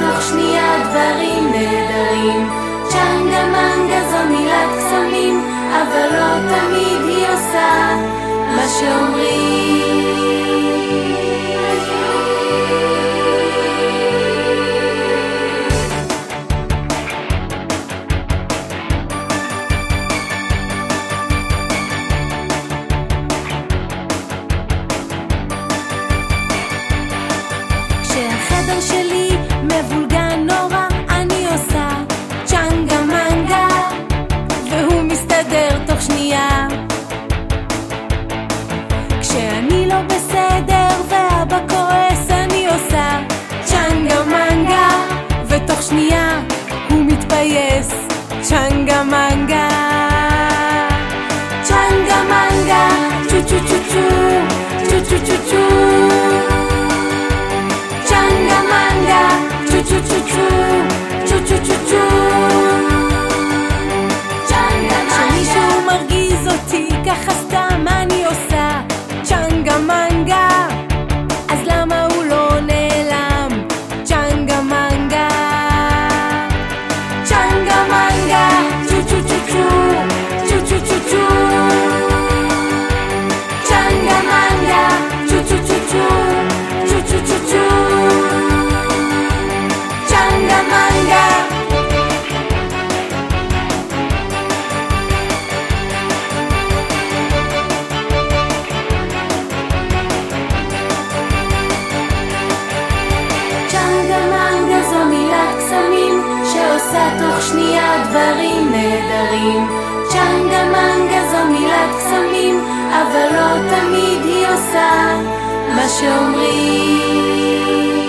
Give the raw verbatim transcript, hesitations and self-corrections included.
תוך שנייה דברים נהדרים. צ'נגה מנגה זו מילת קסמים, אבל לא תמיד היא עושה מה שאומרים. כשהחדר שלי מבולגן נורא, אני עושה צ'נגה מנגה והוא מסתדר תוך שנייה. כשאני לא בסדר ואבא כועס, אני עושה צ'נגה מנגה ותוך שנייה הוא מתפייס. צ'נגה מנגה, צ'נגה מנגה, צ'ו צ'ו צ'ו צ'ו, צ'ו צ'ו צ'ו צ'ו. צ'נגה מנגה, צ'ו צ'ו צ'ו צ'ו, צ'ו צ'ו צ'ו צ'ו. כשמישהו מרגיז אותי ככה סתם, אני עושה צ'נגה מנגה, אז למה הוא לא נעלם? צ'נגה מנגה, צ'נגה מנגה, צ'ו צ'ו צ'ו צ'ו, צ'ו צ'ו צ'ו צ'ו. צ'נגה מנגה, צ'ו צ'ו צ'ו צ'ו, צ'ו צ'ו צ'ו צ'ו. צ'נגה מנגה. צ'נגה מנגה זו מילת קסמים שעושה תוך שנייה דברים נהדרים. צ'נגה מנגה זו מילת קסמים, אבל לא תמיד היא עושה מה שאומרים.